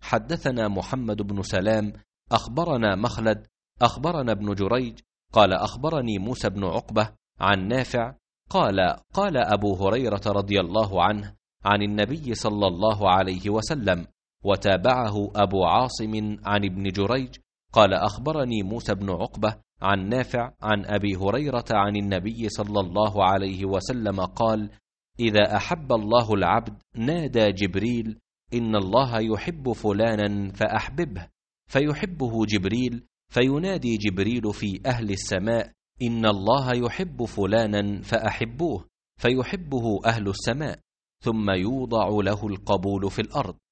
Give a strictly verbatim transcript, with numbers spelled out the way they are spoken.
حدثنا محمد بن سلام أخبرنا مخلد أخبرنا ابن جريج قال أخبرني موسى بن عقبة عن نافع قال قال أبو هريرة رضي الله عنه عن النبي صلى الله عليه وسلم، وتابعه أبو عاصم عن ابن جريج قال أخبرني موسى بن عقبة عن نافع عن أبي هريرة عن النبي صلى الله عليه وسلم قال: إذا أحب الله العبد نادى جبريل: إن الله يحب فلانا فأحببه، فيحبه جبريل، فينادي جبريل في أهل السماء: إن الله يحب فلانا فأحبوه، فيحبه أهل السماء، ثم يوضع له القبول في الأرض،